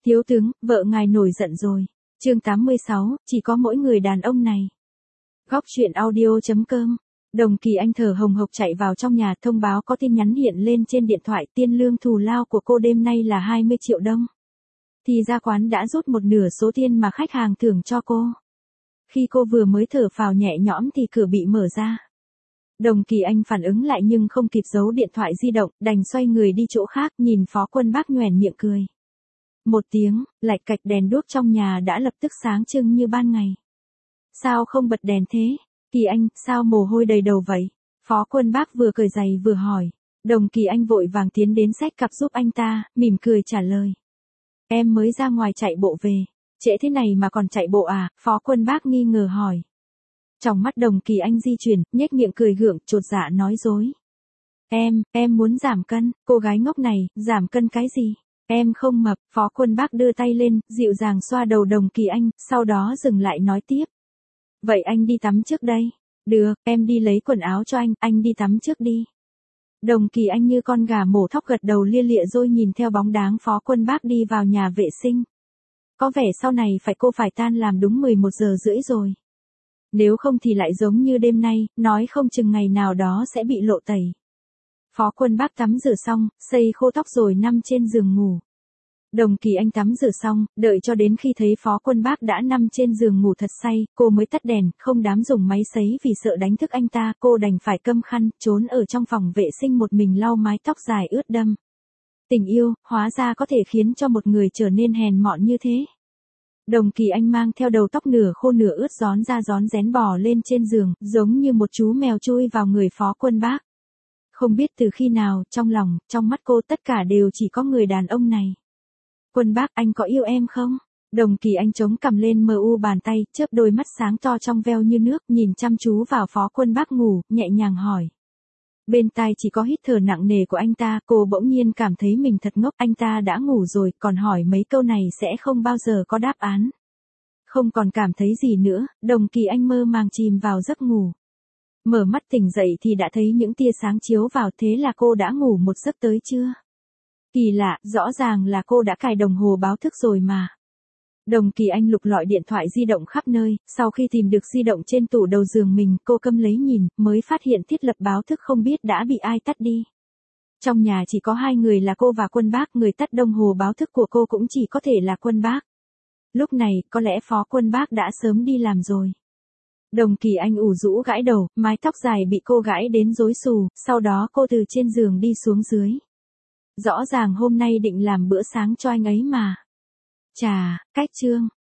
Thiếu tướng, vợ ngài nổi giận rồi. Chương 86, chỉ có mỗi người đàn ông này. Góc truyện audio.com. Đồng Kỳ Anh thở hồng hộc chạy vào trong nhà thông báo có tin nhắn hiện lên trên điện thoại, tiền lương thù lao của cô đêm nay là 20 triệu đồng. Thì ra quán đã rút một nửa số tiền mà khách hàng thưởng cho cô. Khi cô vừa mới thở phào nhẹ nhõm thì cửa bị mở ra. Đồng Kỳ Anh phản ứng lại nhưng không kịp giấu điện thoại di động, đành xoay người đi chỗ khác, nhìn Phó Quân Bác nhoẻn miệng cười. Một tiếng, lạch cạch đèn đuốc trong nhà đã lập tức sáng trưng như ban ngày. Sao không bật đèn thế? Kỳ Anh, sao mồ hôi đầy đầu vậy? Phó Quân Bác vừa cởi giày vừa hỏi. Đồng Kỳ Anh vội vàng tiến đến xách cặp giúp anh ta, mỉm cười trả lời. Em mới ra ngoài chạy bộ về. Trễ thế này mà còn chạy bộ à? Phó Quân Bác nghi ngờ hỏi. Trong mắt Đồng Kỳ Anh di chuyển, nhếch miệng cười gượng, chột dạ nói dối. Em muốn giảm cân. Cô gái ngốc này, giảm cân cái gì? Em không mập. Phó Quân Bác đưa tay lên, dịu dàng xoa đầu Đồng Kỳ Anh, sau đó dừng lại nói tiếp. Vậy anh đi tắm trước đây. Được, em đi lấy quần áo cho anh đi tắm trước đi. Đồng Kỳ Anh như con gà mổ thóc gật đầu lia lịa rồi nhìn theo bóng dáng Phó Quân Bác đi vào nhà vệ sinh. Có vẻ sau này cô phải tan làm đúng 11 giờ rưỡi rồi. Nếu không thì lại giống như đêm nay, nói không chừng ngày nào đó sẽ bị lộ tẩy. Phó Quân Bác tắm rửa xong, sấy khô tóc rồi nằm trên giường ngủ. Đồng Kỳ Anh tắm rửa xong, đợi cho đến khi thấy Phó Quân Bác đã nằm trên giường ngủ thật say, cô mới tắt đèn, không dám dùng máy sấy vì sợ đánh thức anh ta, cô đành phải câm khăn, trốn ở trong phòng vệ sinh một mình lau mái tóc dài ướt đẫm. Tình yêu, hóa ra có thể khiến cho một người trở nên hèn mọn như thế. Đồng Kỳ Anh mang theo đầu tóc nửa khô nửa ướt rón ra rón rén bò lên trên giường, giống như một chú mèo chui vào người Phó Quân Bác. Không biết từ khi nào, trong lòng, trong mắt cô tất cả đều chỉ có người đàn ông này. Quân Bác, anh có yêu em không? Đồng Kỳ Anh chống cằm lên mờ u bàn tay, chớp đôi mắt sáng to trong veo như nước, nhìn chăm chú vào Phó Quân Bác ngủ, nhẹ nhàng hỏi. Bên tai chỉ có hít thở nặng nề của anh ta, cô bỗng nhiên cảm thấy mình thật ngốc, anh ta đã ngủ rồi, còn hỏi mấy câu này sẽ không bao giờ có đáp án. Không còn cảm thấy gì nữa, Đồng Kỳ Anh mơ màng chìm vào giấc ngủ. Mở mắt tỉnh dậy thì đã thấy những tia sáng chiếu vào, thế là cô đã ngủ một giấc tới chưa? Kỳ lạ, rõ ràng là cô đã cài đồng hồ báo thức rồi mà. Đồng Kỳ Anh lục lọi điện thoại di động khắp nơi, sau khi tìm được di động trên tủ đầu giường mình, cô câm lấy nhìn, mới phát hiện thiết lập báo thức không biết đã bị ai tắt đi. Trong nhà chỉ có hai người là cô và Quân Bác, người tắt đồng hồ báo thức của cô cũng chỉ có thể là Quân Bác. Lúc này, có lẽ Phó Quân Bác đã sớm đi làm rồi. Đồng Kỳ Anh ủ rũ gãi đầu, mái tóc dài bị cô gãi đến rối xù, sau đó cô từ trên giường đi xuống dưới. Rõ ràng hôm nay định làm bữa sáng cho anh ấy mà. Chà, cách trương.